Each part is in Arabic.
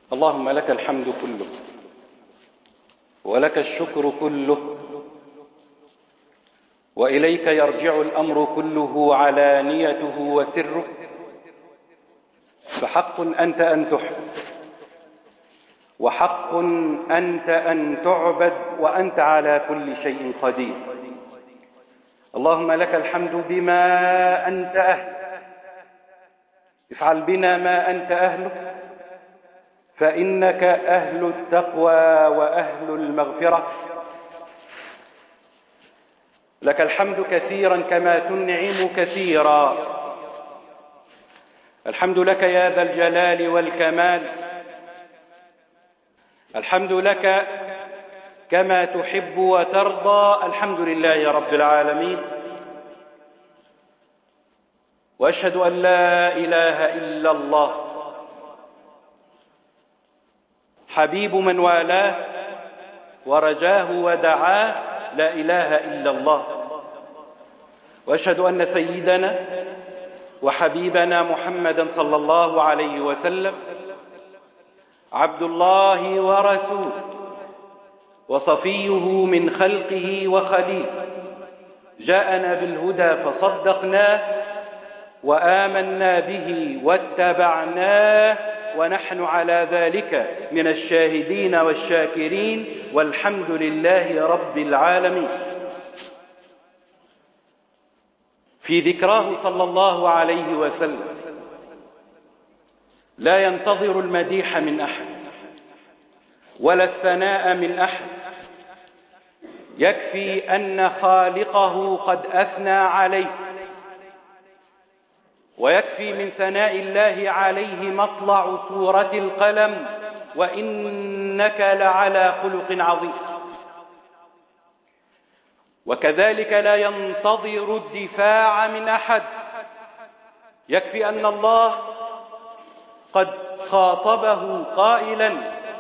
اللهم لك الحمد كله ولك الشكر كله وإليك يرجع الأمر كله علانيته وسره، فحق أنت أن تحمد وحق أنت أن تعبد وأنت على كل شيء قدير. اللهم لك الحمد بما أنت أهل، افعل بنا ما أنت أهله، فإنك أهل التقوى وأهل المغفرة. لك الحمد كثيرا كما تنعم كثيرا. الحمد لك يا ذا الجلال والكمال، الحمد لك كما تحب وترضى. الحمد لله رب العالمين، وأشهد أن لا إله إلا الله حبيب من والاه ورجاه ودعاه، لا إله إلا الله. وأشهد أن سيدنا وحبيبنا محمدا صلى الله عليه وسلم عبد الله ورسوله وصفيه من خلقه وخليله، جاءنا بالهدى فصدقناه وآمنا به واتبعناه، ونحن على ذلك من الشاهدين والشاكرين، والحمد لله رب العالمين. في ذكراه صلى الله عليه وسلم لا ينتظر المديح من أحد ولا الثناء من أحد، يكفي أن خالقه قد أثنى عليه، ويكفي من ثناء الله عليه مطلع سورة القلم: وإنك لعلى خلق عظيم. وكذلك لا ينتظر الدفاع من أحد، يكفي أن الله قد خاطبه قائلا: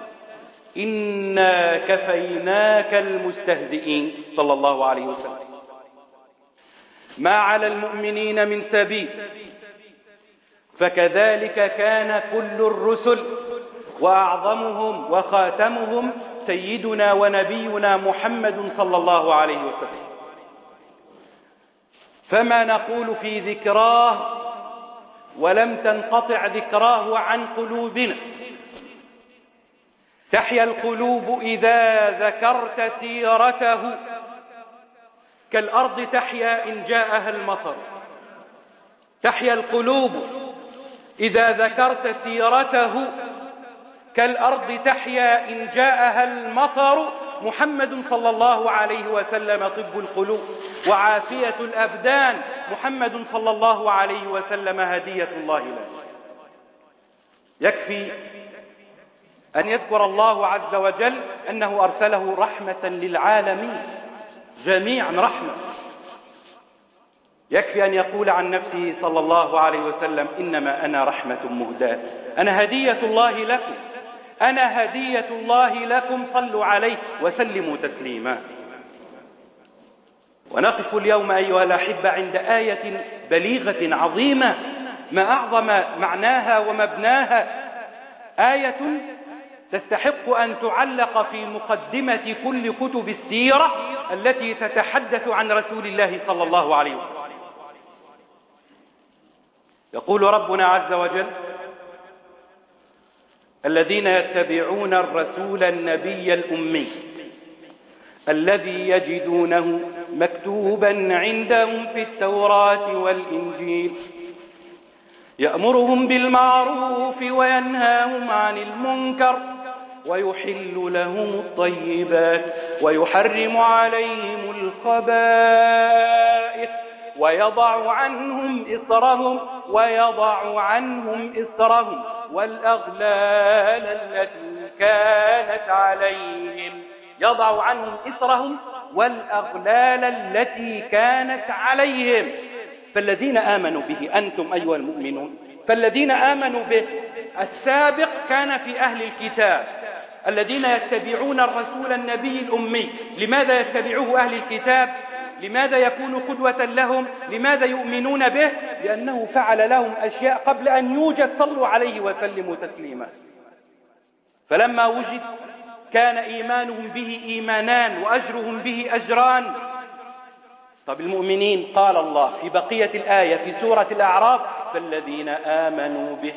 إنا كفيناك المستهزئين، صلى الله عليه وسلم. ما على المؤمنين من سبيل، فكذلك كان كل الرسل، وأعظمهم وخاتمهم سيدنا ونبينا محمد صلى الله عليه وسلم. فما نقول في ذكراه ولم تنقطع ذكراه عن قلوبنا. تحيا القلوب إذا ذكرت سيرته، كالأرض تحيا إن جاءها المطر. تحيا القلوب إذا ذكرت سيرته، كالأرض تحيا إن جاءها المطر. محمد صلى الله عليه وسلم طب القلوب وعافية الأبدان، محمد صلى الله عليه وسلم هدية الله له. يكفي أن يذكر الله عز وجل أنه أرسله رحمة للعالمين جميعا، رحمة. يكفي أن يقول عن نفسه صلى الله عليه وسلم: إنما أنا رحمة مهداة، أنا هدية الله لكم، أنا هدية الله لكم، صلوا عليه وسلموا تسليما. ونقف اليوم أيها الأحبة عند آية بليغة عظيمة، ما أعظم معناها ومبناها. آية تستحق أن تعلق في مقدمة كل كتب السيرة التي تتحدث عن رسول الله صلى الله عليه وسلم. يقول ربنا عز وجل: الذين يتبعون الرسول النبي الأمي الذي يجدونه مكتوبا عندهم في التوراة والإنجيل يأمرهم بالمعروف وينهاهم عن المنكر ويحل لهم الطيبات ويحرم عليهم الخبائث ويضع عنهم إصرهم والأغلال التي كانت عليهم. يضع عنهم إصرهم والأغلال التي كانت عليهم. فالذين آمنوا به، أنتم أيها المؤمنون، فالذين آمنوا به السابق كان في أهل الكتاب، الذين يتبعون الرسول النبي الأمي. لماذا يتبعوه أهل الكتاب؟ لماذا يكون قدوة لهم؟ لماذا يؤمنون به؟ لأنه فعل لهم أشياء قبل أن يوجد، صلوا عليه وسلموا تسليما. فلما وجد كان إيمانهم به إيمانان وأجرهم به أجران. طب المؤمنين قال الله في بقية الآية في سورة الأعراف: فالذين آمنوا به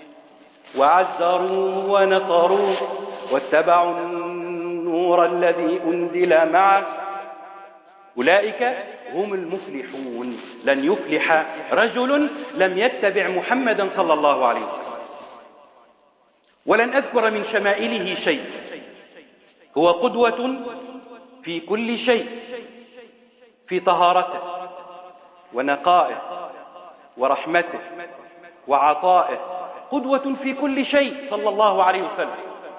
وعزروه ونصروه واتبعوا النور الذي أنزل معه أولئك هم المفلحون. لن يفلح رجل لم يتبع محمدا صلى الله عليه وسلم. ولن أذكر من شمائله شيء، هو قدوة في كل شيء، في طهارته ونقائه ورحمته وعطائه، قدوة في كل شيء صلى الله عليه وسلم،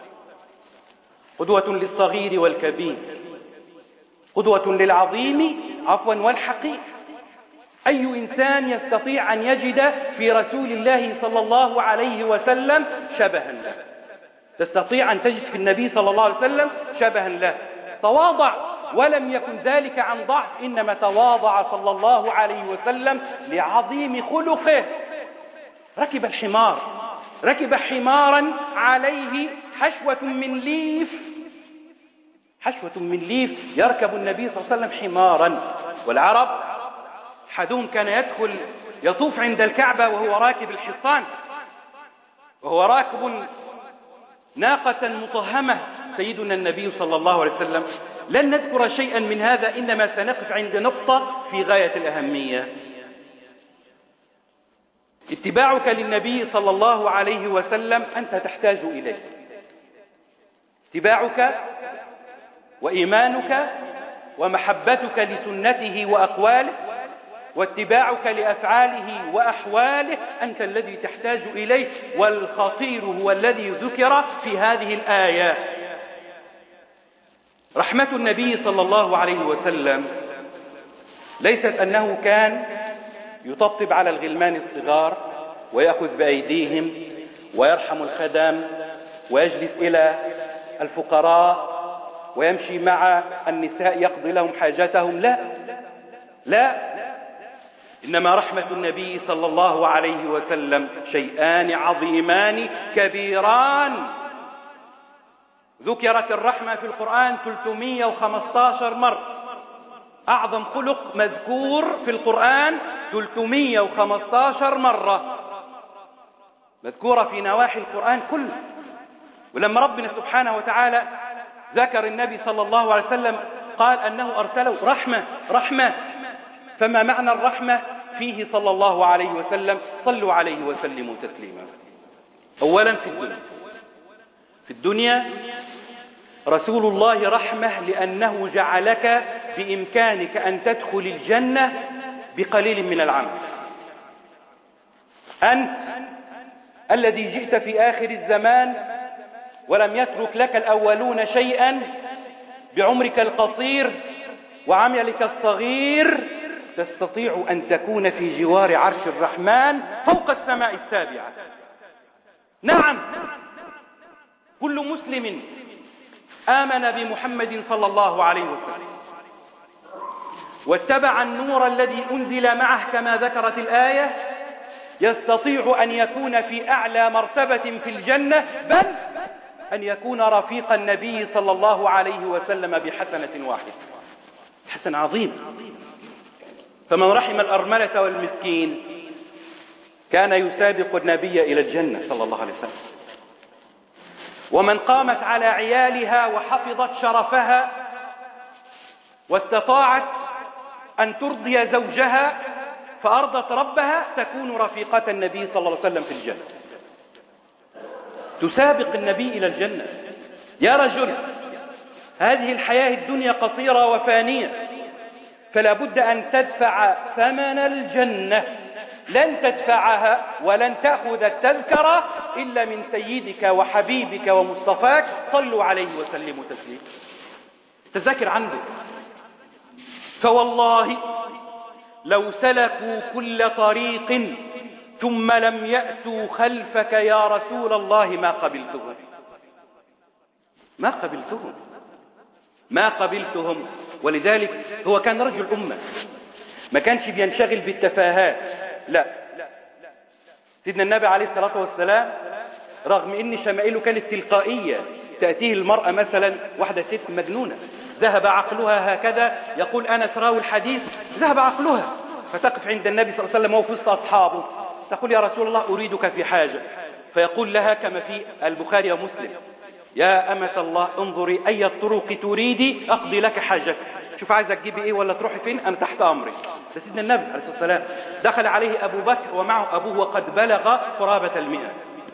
قدوة للصغير والكبير، قدوة للعظيم والحقير. أي إنسان يستطيع أن يجد في رسول الله صلى الله عليه وسلم شبها له؟ تستطيع أن تجد في النبي صلى الله عليه وسلم شبها له. تواضع ولم يكن ذلك عن ضعف، إنما تواضع صلى الله عليه وسلم لعظيم خلقه. ركب الحمار، ركب حمارا عليه حشوة من ليف، حشوة من ليف، يركب النبي صلى الله عليه وسلم حمارا. والعرب أحدهم كان يدخل يطوف عند الكعبة وهو راكب الحصان، وهو راكب ناقة مطهمة سيدنا النبي صلى الله عليه وسلم. لن نذكر شيئا من هذا، إنما سنقف عند نقطة في غاية الأهمية. اتباعك للنبي صلى الله عليه وسلم أنت تحتاج إليه، اتباعك وإيمانك ومحبتك لسنته وأقواله واتباعك لأفعاله وأحواله أنت الذي تحتاج إليه. والخطير هو الذي ذكر في هذه الآية. رحمة النبي صلى الله عليه وسلم ليست أنه كان يطبطب على الغلمان الصغار ويأخذ بأيديهم ويرحم الخدم ويجلس إلى الفقراء ويمشي مع النساء يقضي لهم حاجاتهم. لا لا، إنما رحمة النبي صلى الله عليه وسلم شيئان عظيمان كبيران. ذكرت الرحمة في القرآن 315 مرة، أعظم خلق مذكور في القرآن 315 مرة، مذكورة في نواحي القرآن كله. ولما ربنا سبحانه وتعالى ذكر النبي صلى الله عليه وسلم قال أنه أرسله رحمة. فما معنى الرحمة فيه صلى الله عليه وسلم؟ صلوا عليه وسلموا تسليما. أولا في الدنيا رسول الله رحمة، لأنه جعلك بإمكانك أن تدخل الجنة بقليل من العمل. أنت الذي جئت في آخر الزمان ولم يترك لك الأولون شيئا، بعمرك القصير وعملك الصغير تستطيع أن تكون في جوار عرش الرحمن فوق السماء السابعة. نعم، كل مسلم آمن بمحمد صلى الله عليه وسلم واتبع النور الذي أنزل معه كما ذكرت الآية يستطيع أن يكون في أعلى مرتبة في الجنة، بل أن يكون رفيق النبي صلى الله عليه وسلم بحسنة واحدة، حسنة عظيم. فمن رحم الأرملة والمسكين كان يسابق النبي إلى الجنة صلى الله عليه وسلم. ومن قامت على عيالها وحفظت شرفها واستطاعت أن ترضي زوجها فأرضت ربها تكون رفيقة النبي صلى الله عليه وسلم في الجنة، تسابق النبي إلى الجنة. يا رجل، هذه الحياة الدنيا قصيرة وفانية، فلا بد أن تدفع ثمن الجنة. لن تدفعها ولن تأخذ التذكرة إلا من سيدك وحبيبك ومصطفاك صلوا عليه وسلموا تسليما. تذكر عندك. فوالله لو سلكوا كل طريق ثم لم يأتوا خلفك يا رسول الله ما قبلتهم. ولذلك هو كان رجل أمة، ما كانش بينشغل بالتفاهات. لا، سيدنا النبي عليه الصلاة والسلام رغم ان شمائله كانت تلقائية، تأتيه المرأة مثلا واحدة ست مجنونة ذهب عقلها هكذا، يقول أنس راوي الحديث ذهب عقلها، فتقف عند النبي صلى الله عليه وسلم وهو في وسط أصحابه تقول يا رسول الله أريدك في حاجة، فيقول لها كما في البخاري ومسلم يا أمة الله انظري أي الطرق تريدي أقضي لك حاجتك، شوف عايزة تجيبي إيه ولا تروحي فين، أنا تحت أمرك. ده سيدنا النبي عليه الصلاة والسلام. دخل عليه أبو بكر ومعه أبوه وقد بلغ قرابة 100.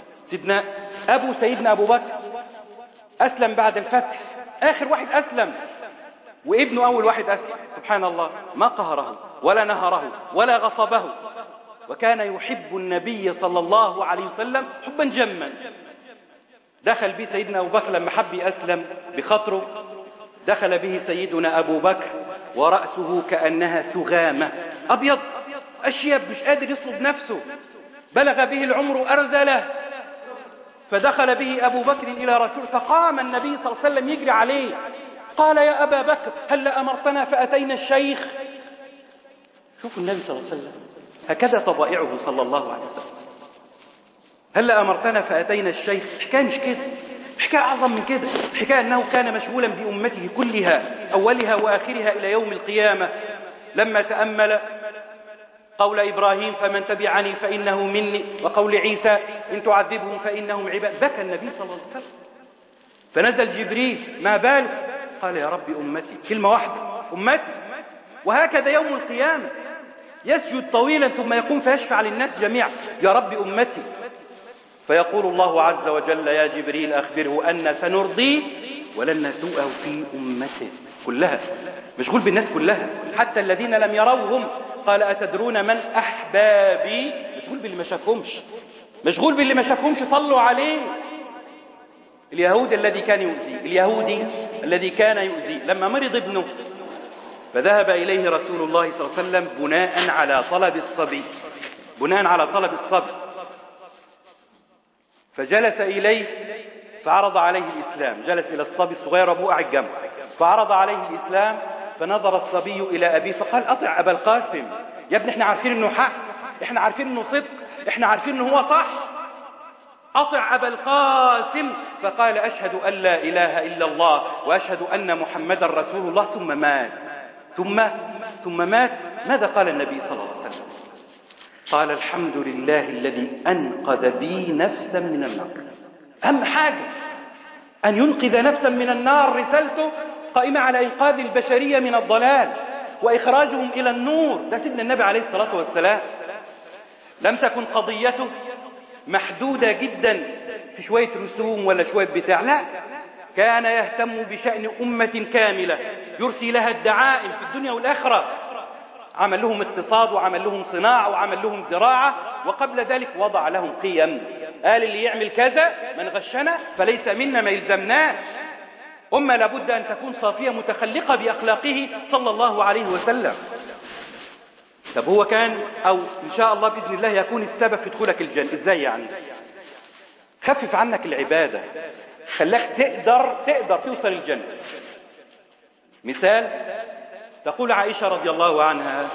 سيدنا أبو بكر أسلم بعد الفتح، آخر واحد أسلم، وابنه أول واحد أسلم. سبحان الله، ما قهره ولا نهره ولا غصبه، وكان يحب النبي صلى الله عليه وسلم حبا جما. دخل به سيدنا أبو بكر لما حب يأسلم بخطره، دخل به سيدنا أبو بكر ورأسه كأنها ثغامة، أبيض أشيب مش قادر يصلب نفسه، بلغ به العمر أرذله. فدخل به أبو بكر إلى رسول، فقام النبي صلى الله عليه وسلم يجري عليه، قال يا أبا بكر هل أمرتنا فأتينا الشيخ. شوفوا النبي صلى الله عليه وسلم هكذا طبائعه صلى الله عليه وسلم، هل أمرتنا فأتينا الشيخ. حكاية مش كده، حكاية أعظم من كده، حكاية أنه كان مشغولا بأمته كلها أولها وآخرها إلى يوم القيامة. لما تأمل قول إبراهيم فمن تبعني فإنه مني، وقول عيسى إن تعذبهم فإنهم عباد، بكى النبي صلى الله عليه وسلم. فنزل جبريل ما باله، قال يا رب أمتي، كلمة واحدة أمتي. وهكذا يوم القيامة يسجد طويلا ثم يقوم فيشفع للناس جميعا يا رب أمتي. فيقول الله عز وجل يا جبريل أخبره أن سنرضيه ولن نسوءه في أمته كلها، مشغول بالناس كلها حتى الذين لم يروهم. قال أتدرون من أحبابي، مشغول باللي ما شافهمش، مشغول باللي ما شافهمش صلوا عليه. اليهودي الذي كان يؤذيه لما مرض ابنه، فذهب إليه رسول الله صلى الله عليه وسلم بناء على طلب الصبي، فجلس إليه فعرض عليه الإسلام، جلس إلى الصبي الصغير أبوه قاعد جنبه، فعرض عليه الإسلام، فنظر الصبي إلى أبيه فقال أطع أبا القاسم، يا ابني احنا عارفين انه حق، احنا عارفين انه صدق، احنا عارفين انه هو صح، أطع أبا القاسم. فقال أشهد أن لا إله إلا الله وأشهد أن محمدا رسول الله، ثم مات. ماذا قال النبي صلى الله عليه وسلم؟ قال الحمد لله الذي أنقذ بي نفسا من النار. أهم حاجة أن ينقذ نفسا من النار، رسالته قائمة على إنقاذ البشرية من الضلال وإخراجهم إلى النور. ده سيدنا النبي عليه الصلاة والسلام. لم تكن قضيته محدودة جدا في شوية رسوم ولا شوية بتاع، لا، كان يهتم بشأن أمة كاملة يرسي لها الدعائم في الدنيا والآخرة. عمل لهم اقتصاد وعمل لهم صناعة وعمل لهم زراعة، وقبل ذلك وضع لهم قيم، قال اللي يعمل كذا من غشنا فليس منا، ما يلزمناش. أمة لابد أن تكون صافية متخلقة بأخلاقه صلى الله عليه وسلم. طب هو كان أو إن شاء الله بإذن الله يكون السبب في دخولك الجنة. إزاي يعني؟ خفف عنك العبادة، خلاك تقدر توصل الجنة. مثال، تقول عائشة رضي الله عنها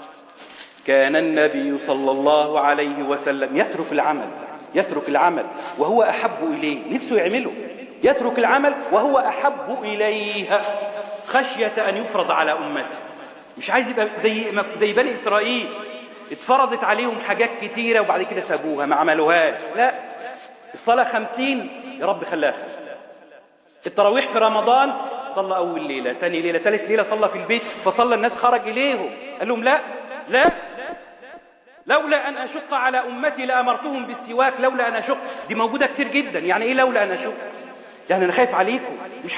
كان النبي صلى الله عليه وسلم يترك العمل وهو أحب إليه، نفسه يعمله، يترك العمل وهو أحب إليها خشية أن يفرض على أمته. مش عايز يبقى زي بني إسرائيل اتفرضت عليهم حاجات كتيرة وبعد كده سابوها ما عملوهاش. لا، الصلاة 50 يا رب خلاها. التراويح في رمضان صلى أول ليلة، ثاني ليلة، ثالث ليلة صلى في البيت، فصلى الناس خرج إليهم قال لهم لا لولا أن أشق على أمتي لأمرتهم بالسواك، لولا أن أشق. دي موجودة كتير جدا. يعني إيه لولا أن أشق؟ يعني أنا خايف عليكم، مش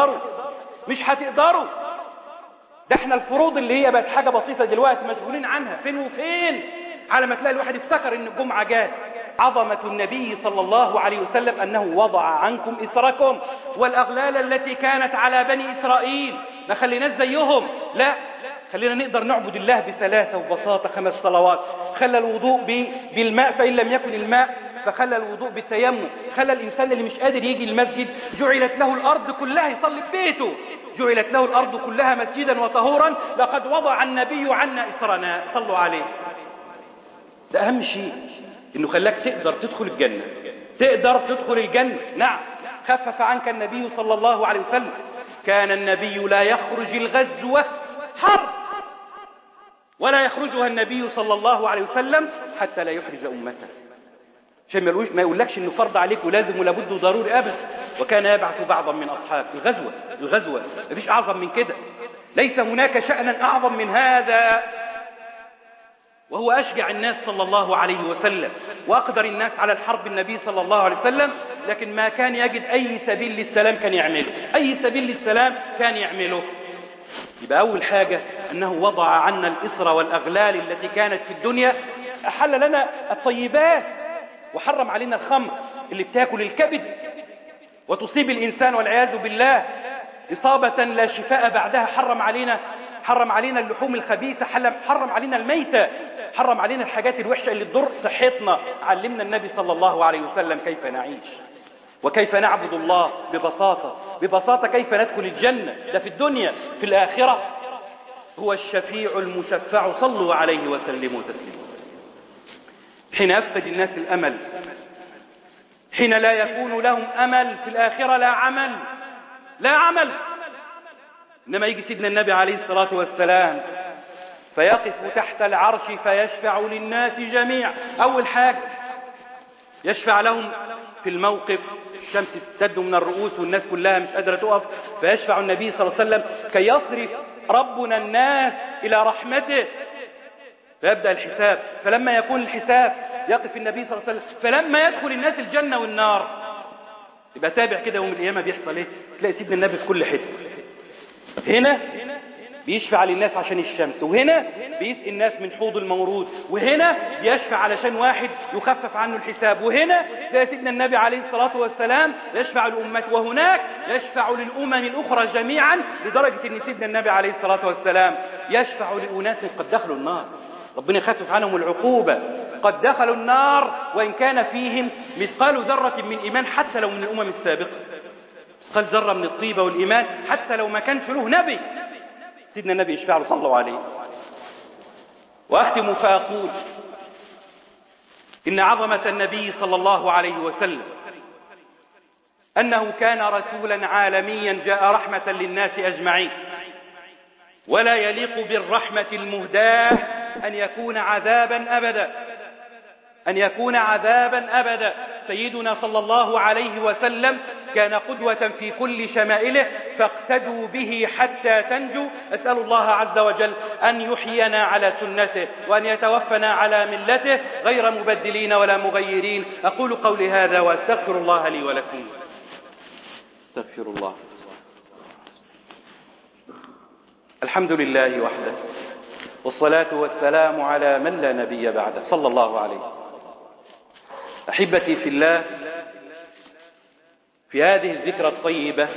هتقدروا. ده احنا الفروض اللي هي بقت حاجة بسيطة دلوقتي مشغولين عنها فين وفين، على ما تلاقي الواحد افتكر ان الجمعة جات. عظمة النبي صلى الله عليه وسلم أنه وضع عنكم إسركم والأغلال التي كانت على بني إسرائيل. ما خليناش زيهم، لا، خلينا نقدر نعبد الله بسلاسة وبساطة 5 صلوات. خلى الوضوء بالماء فإن لم يكن الماء فخلى الوضوء بالتيمم. خلى الإنسان اللي مش قادر يجي المسجد جعلت له الأرض كلها يصلي في بيته، جعلت له الأرض كلها مسجدا وطهورا. لقد وضع النبي عنا إسرنا، صلوا عليه. ده أهم شيء، إنه خلاك تقدر تدخل الجنة. تقدر تدخل الجنة. نعم، خفف عنك النبي صلى الله عليه وسلم. كان النبي لا يخرج الغزوة حرب ولا يخرجها النبي صلى الله عليه وسلم حتى لا يحرج أمته، عشان ما يقولكش انه فرض عليك ولازم ولابد وضروري ابدا. وكان يبعث بعضا من اصحاب الغزوه مفيش اعظم من كده، ليس هناك شأنا اعظم من هذا. وهو اشجع الناس صلى الله عليه وسلم واقدر الناس على الحرب النبي صلى الله عليه وسلم، لكن ما كان يجد اي سبيل للسلام كان يعمله، اي سبيل للسلام كان يعمله. يبقى اول حاجه انه وضع عنا الاسر والاغلال التي كانت في الدنيا، احل لنا الطيبات وحرم علينا الخمر اللي بتاكل الكبد وتصيب الإنسان والعياذ بالله إصابة لا شفاء بعدها. حرم علينا اللحوم الخبيثة، حرم علينا الميتة، حرم علينا الحاجات الوحشة اللي تضر صحتنا. علمنا النبي صلى الله عليه وسلم كيف نعيش وكيف نعبد الله ببساطة، كيف ندخل الجنة. ده في الدنيا. في الآخرة هو الشفيع المشفع، صلوا عليه وسلموا تسليما. حين يفقد الناس الأمل، حين لا يكون لهم أمل في الآخرة، لا عمل. إنما يجي سيدنا النبي عليه الصلاة والسلام فيقف تحت العرش فيشفع للناس جميع. أول حاجة يشفع لهم في الموقف، الشمس تشتد من الرؤوس والناس كلها مش قادرة تقف، فيشفع النبي صلى الله عليه وسلم كي يصرف ربنا الناس إلى رحمته، فيبدأ الحساب. فلما يكون الحساب يقف النبي صلى الله عليه وسلم، فلما يدخل الناس الجنة والنار. يبقى تابع كده يوم القيامة بيحصل ايه؟ تلاقي سيدنا النبي في كل حته. هنا بيشفع للناس عشان الشمس، وهنا بيسقي الناس من حوض المورود، وهنا بيشفع علشان واحد يخفف عنه الحساب، وهنا تلاقي سيدنا النبي عليه الصلاة والسلام يشفع لأمته، وهناك يشفع للأمم الأخرى جميعا، لدرجة ان سيدنا النبي عليه الصلاة والسلام يشفع لأناس قد دخلوا النار، ربنا يخفف عنهم العقوبة، قد دخلوا النار وإن كان فيهم مثقال ذرة من إيمان، حتى لو من الأمم السابقة، مثقال ذرة من الطيبة والإيمان، حتى لو ما كانش له نبي سيدنا النبي يشفع له، صلوا عليه. وأختم فأقول إن عظمة النبي صلى الله عليه وسلم أنه كان رسولا عالميا جاء رحمة للناس أجمعين، ولا يليق بالرحمة المهداة أن يكون عذابا أبدا. سيدنا صلى الله عليه وسلم كان قدوة في كل شمائله، فاقتدوا به حتى تنجوا. أسأل الله عز وجل أن يحيينا على سنته وأن يتوفنا على ملته غير مبدلين ولا مغيرين. أقول قولي هذا وأستغفر الله لي ولكم. استغفر الله. الحمد لله وحده، والصلاة والسلام على من لا نبي بعده، صلى الله عليه. أحبتي في الله، في هذه الذكرى الطيبة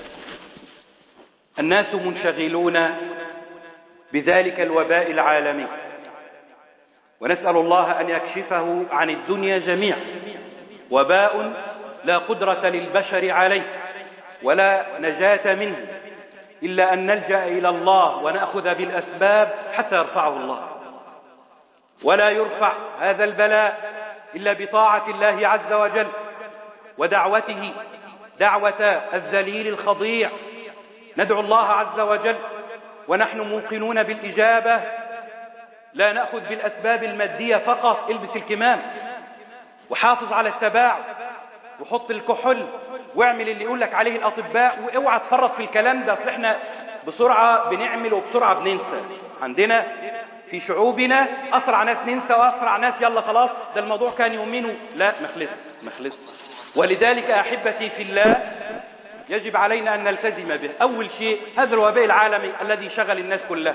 الناس منشغلون بذلك الوباء العالمي، ونسأل الله أن يكشفه عن الدنيا جميعا. وباء لا قدرة للبشر عليه ولا نجاة منه إلا أن نلجأ إلى الله ونأخذ بالأسباب حتى يرفعه الله. ولا يرفع هذا البلاء إلا بطاعة الله عز وجل ودعوته، دعوة الذليل الخضيع. ندعو الله عز وجل ونحن موقنون بالإجابة، لا نأخذ بالأسباب المادية فقط. البس الكمام وحافظ على التباعد وحط الكحول واعمل اللي يقول لك عليه الأطباء، واوعى تفرط في الكلام ده. احنا بسرعة بنعمل وبسرعة بننسى. عندنا في شعوبنا أسرع ناس ننسى وأسرع ناس يلا خلاص ده الموضوع كان يومين. لا، مخلص. ولذلك أحبتي في الله يجب علينا أن نلتزم به. أول شيء هذا الوباء العالمي الذي شغل الناس كلها.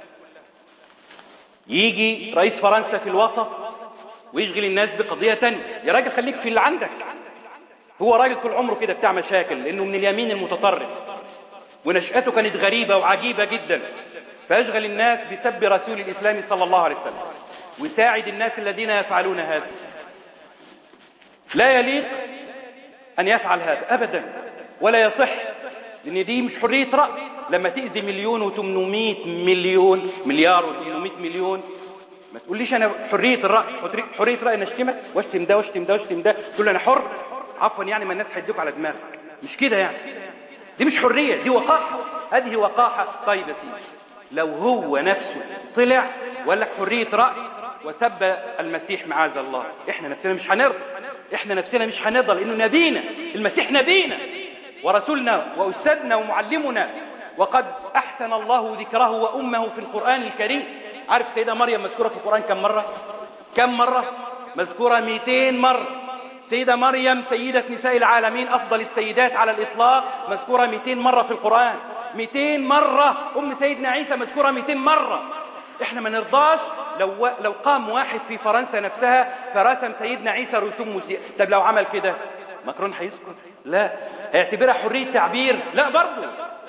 يجي رئيس فرنسا في الوسط ويشغل الناس بقضية تانية. يا راجل خليك في اللي عندك. هو راجل طول عمره كده بتاع مشاكل، لأنه من اليمين المتطرف ونشأته كانت غريبة وعجيبة جدا، فيشغل الناس بسب رسول الإسلام صلى الله عليه وسلم ويساعد الناس الذين يفعلون هذا. لا يليق أن يفعل هذا أبدا، ولا يصح، لأن دي مش حرية رأي. لما تأذي 1,800,000,000 مليار و800 مليون ما تقوليش انا حريه الراي، حريه راي ان اشتمك واشتم ده واشتم ده واشتم ده، تقول انا حر عفوا يعني، ما الناس هيدوك على دماغك، مش كده يعني. دي مش حريه، دي وقاحه، هذه وقاحه. طيب يا سيدي، لو هو نفسه طلع وقال لك حريه راي وسب المسيح معاذ الله، احنا نفسنا مش هنرضى، احنا نفسنا مش هنرضى، لانه نبينا المسيح، نبينا ورسولنا واستاذنا ومعلمنا، وقد احسن الله ذكره وامه في القران الكريم. عارف سيدة مريم مذكوره في القران كم مره؟ كم مره مذكوره؟ 200 مره. سيدة مريم سيدة نساء العالمين، افضل السيدات على الاطلاق، مذكوره 200 مره في القران. 200 مره. ام سيدنا عيسى مذكوره 200 مره. احنا ما نرضاش لو قام واحد في فرنسا نفسها فرسم سيدنا عيسى رسوم مسيئة. طب لو عمل كده ماكرون هيسكت؟ لا. هيعتبرها حرية تعبير؟ لا برضه.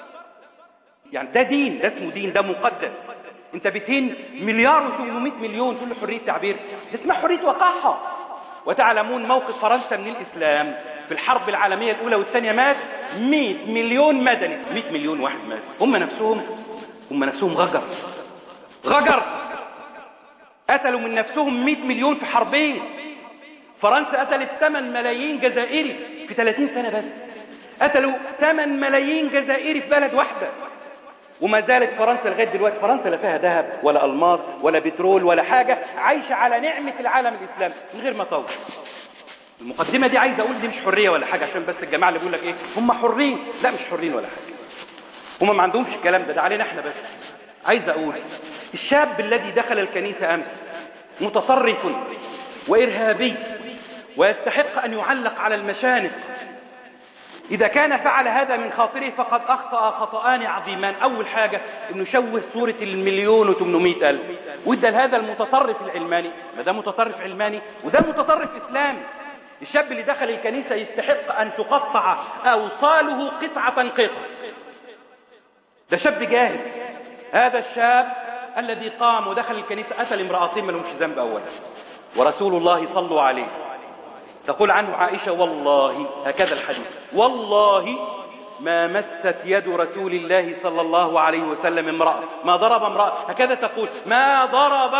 يعني ده دين، ده اسمه دين، ده مقدس. انت بتهين 1,800,000,000 تقول له حرية تعبير؟ ده اسمها حرية وقاحة. وتعلمون موقف فرنسا من الإسلام في الحرب العالمية الأولى والثانية؟ مات 100 مليون مدني، 100 مليون واحد مات. هم نفسهم غجر قتلوا من نفسهم 100 مليون في حربين. فرنسا قتلت 8 ملايين جزائري في 30 سنة بس. قتلوا 8 ملايين جزائري في بلد واحدة. وما زالت فرنسا لغاية دلوقتي، فرنسا لا فيها ذهب ولا ألماس ولا بترول ولا حاجة، عايشة على نعمة العالم الإسلامي من غير ما تطور. المقدمة دي عايز أقول دي مش حرية ولا حاجة، عشان بس الجماعة اللي بيقول لك إيه هم حرين، لا مش حرين ولا حاجة. هم ما عندهمش الكلام ده علينا إحنا بس. عايز أقول الشاب الذي دخل الكنيسة أمس متطرف وإرهابي ويستحق أن يعلق على المشانق. إذا كان فعل هذا من خاطره فقد أخطأ خطأان عظيمان. أول حاجة إنه شوه صورة 1,800,000 وإدى لهذا المتطرف العلماني، ما ده متطرف علماني وده متطرف إسلامي. الشاب اللي دخل الكنيسة يستحق أن تقطع أوصاله قطعة. ده شاب جاهل. هذا الشاب الذي قام ودخل الكنيسة قتل امرأتين ما لهمش ذنب أولا، ورسول الله صلوا عليه. تقول عنه عائشة والله، هكذا الحديث، والله ما مست يد رسول الله صلى الله عليه وسلم امرأة، ما ضرب امرأة، هكذا تقول، ما ضرب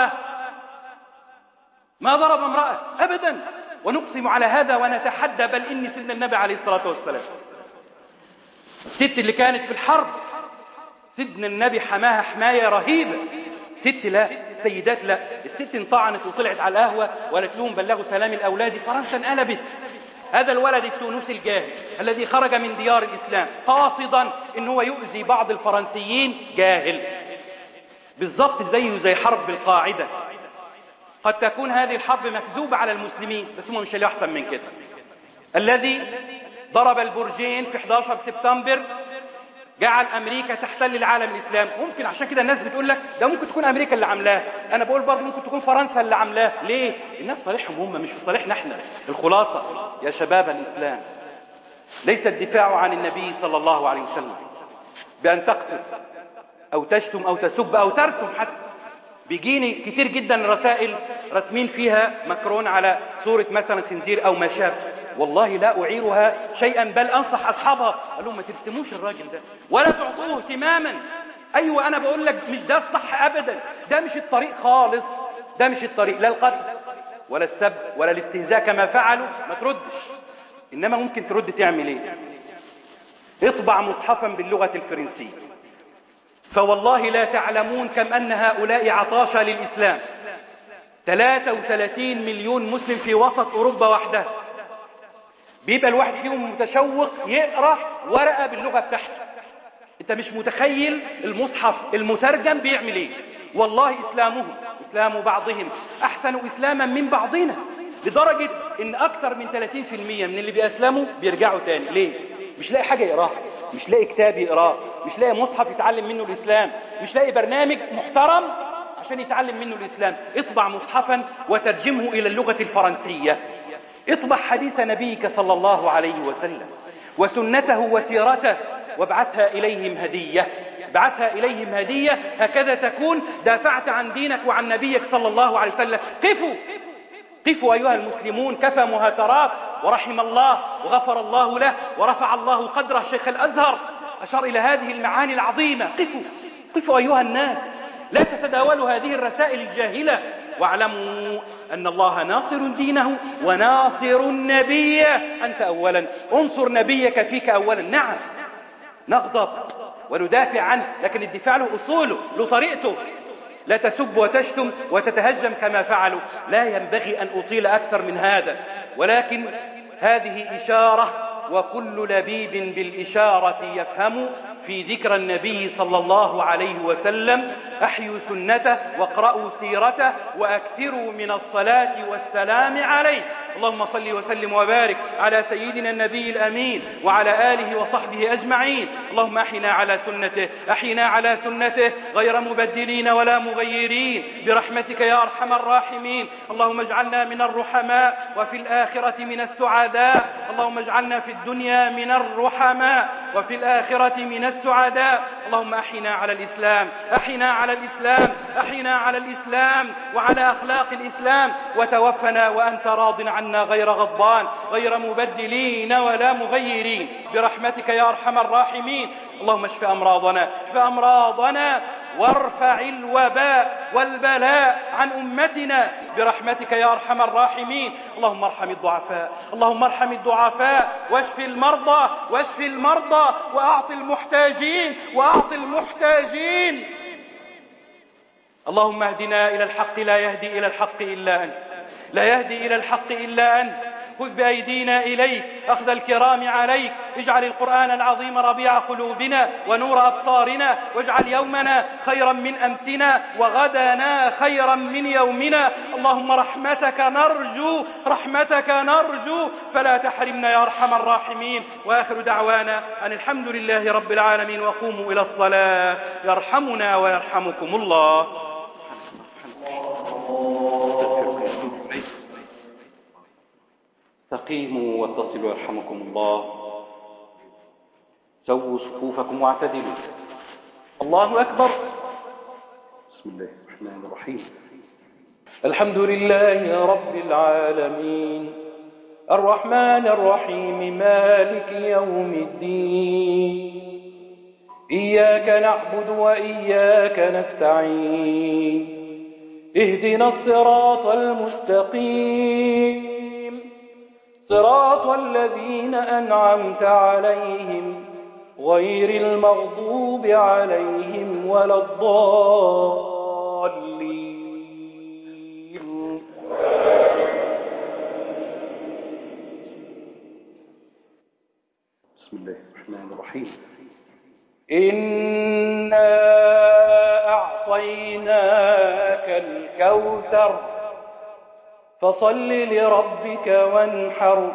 امرأة أبدا. ونقسم على هذا ونتحدى، بل إني سيدنا النبي عليه الصلاة والسلام الست اللي كانت في الحرب سيدنا النبي حماها حماية رهيبة. ست لا، سيدات لا. الست انطعنت وطلعت على القهوة وقالت لهم بلغوا سلام الأولاد، فرنسا انقلبت. هذا الولد التونسي الجاهل الذي خرج من ديار الإسلام قاصدا إن هو يؤذي بعض الفرنسيين، جاهل بالضبط زي حرب القاعدة. قد تكون هذه الحرب مكذوبة على المسلمين، بس هم مش اللي أحسن من كده. الذي ضرب البرجين في 11 سبتمبر جعل أمريكا تحتل العالم الإسلامي. ممكن عشان كده الناس بتقول لك ده ممكن تكون أمريكا اللي عاملاه، أنا بقول برضه ممكن تكون فرنسا اللي عاملاه. ليه؟ الناس صالحهم هم، مش في صالحنا احنا. الخلاصة يا شباب الإسلام ليس الدفاع عن النبي صلى الله عليه وسلم بأن تقتل أو تشتم أو تسب أو ترسم. حتى بيجيني كتير جدا رسائل رسمين فيها ماكرون على صورة مثلا خنزير أو ما شابه، والله لا أعيرها شيئا، بل أنصح أصحابها قال لهم ما ترسموش الراجل ده ولا تعطوه اهتماما. أيوة أنا بقول لك مش ده الصح أبدا، ده مش الطريق خالص، ده مش الطريق، لا القتل ولا السب ولا الاستهزاء كما فعلوا. ما تردش، إنما ممكن ترد تعمل إيه؟ اطبع مصحفا باللغة الفرنسية، فوالله لا تعلمون كم أن هؤلاء عطاشة للإسلام. 33 مليون مسلم في وسط أوروبا وحدها، بيبقى الواحد فيهم متشوق يقرأ ورقة باللغة بتاعته. انت مش متخيل المصحف المترجم بيعمل ايه. والله إسلام بعضهم أحسن إسلاما من بعضنا، لدرجة ان أكثر من 30% من اللي بيسلموا بيرجعوا تاني. ليه؟ مش لاقي حاجة يقراها، مش لاقي كتاب يقراه، مش لاقي مصحف يتعلم منه الإسلام، مش لاقي برنامج محترم عشان يتعلم منه الإسلام. اطبع مصحفا وترجمه إلى اللغة الفرنسية. اطبع حديث نبيك صلى الله عليه وسلم وسنته وسيرته وابعثها إليهم هدية. ابعثها إليهم هدية، هكذا تكون دافعت عن دينك وعن نبيك صلى الله عليه وسلم. قفوا أيها المسلمون، كفى مهاترات، ورحم الله وغفر الله له ورفع الله قدره. شيخ الأزهر أشار إلى هذه المعاني العظيمة. قفوا أيها الناس، لا تتداولوا هذه الرسائل الجاهلة، واعلموا أن الله ناصر دينه وناصر النبي. أنت أولا انصر نبيك فيك أولا. نعم نغضب وندافع عنه، لكن الدفاع له أصوله، له طريقته. لا تسب وتشتم وتتهجم كما فعلوا. لا ينبغي أن أطيل أكثر من هذا، ولكن هذه إشارة، وكل لبيب بالإشارة يفهم. في ذكر النبي صلى الله عليه وسلم أحيوا سنته واقرأوا سيرته وأكثروا من الصلاة والسلام عليه. اللهم صل وسلم وبارك على سيدنا النبي الأمين وعلى آله وصحبه أجمعين. اللهم أحينا على سنته، أحينا على سنته غير مبدلين ولا مغيرين برحمتك يا أرحم الراحمين. اللهم اجعلنا من الرحماء وفي الآخرة من السعداء. اللهم اجعلنا في الدنيا من الرحماء وفي الآخرة من السعداء. اللهم أحينا على الإسلام، أحينا على الإسلام، أحينا على الإسلام وعلى أخلاق الإسلام، وتوفنا وأنت راض عنا غير غضبان غير مبدلين ولا مغيرين برحمتك يا أرحم الراحمين. اللهم اشف أمراضنا، اشف أمراضنا وارفع الوباء والبلاء عن أمتنا برحمتك يا أرحم الراحمين. اللهم ارحم الضعفاء، اللهم ارحم الضعفاء، واشف المرضى، واشف المرضى، وأعط المحتاجين، وأعط المحتاجين. اللهم اهدنا إلى الحق، لا يهدي إلى الحق إلا أنت، لا يهدي إلى الحق إلا أنت. خذ بأيدينا إليك أخذ الكرام عليك. اجعل القرآن العظيم ربيع قلوبنا ونور أبصارنا، واجعل يومنا خيرا من أمسنا وغدنا خيرا من يومنا. اللهم رحمتك نرجو، رحمتك نرجو، فلا تحرمنا يا أرحم الراحمين. وآخر دعوانا أن الحمد لله رب العالمين، وقوموا إلى الصلاة يرحمنا ويرحمكم الله. استقيموا واتصلوا يرحمكم الله. سووا صفوفكم واعتدلوا. الله أكبر. بسم الله الرحمن الرحيم. الحمد لله رب العالمين الرحمن الرحيم مالك يوم الدين. إياك نعبد وإياك نستعين. اهدنا الصراط المستقيم، صراط الذين أنعمت عليهم غير المغضوب عليهم ولا الضالين. بسم الله الرحمن الرحيم. إنا أعطيناك الكوثر فصل لربك وانحر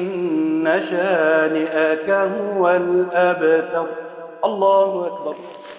إن شانئك هو الأبتر. الله أكبر.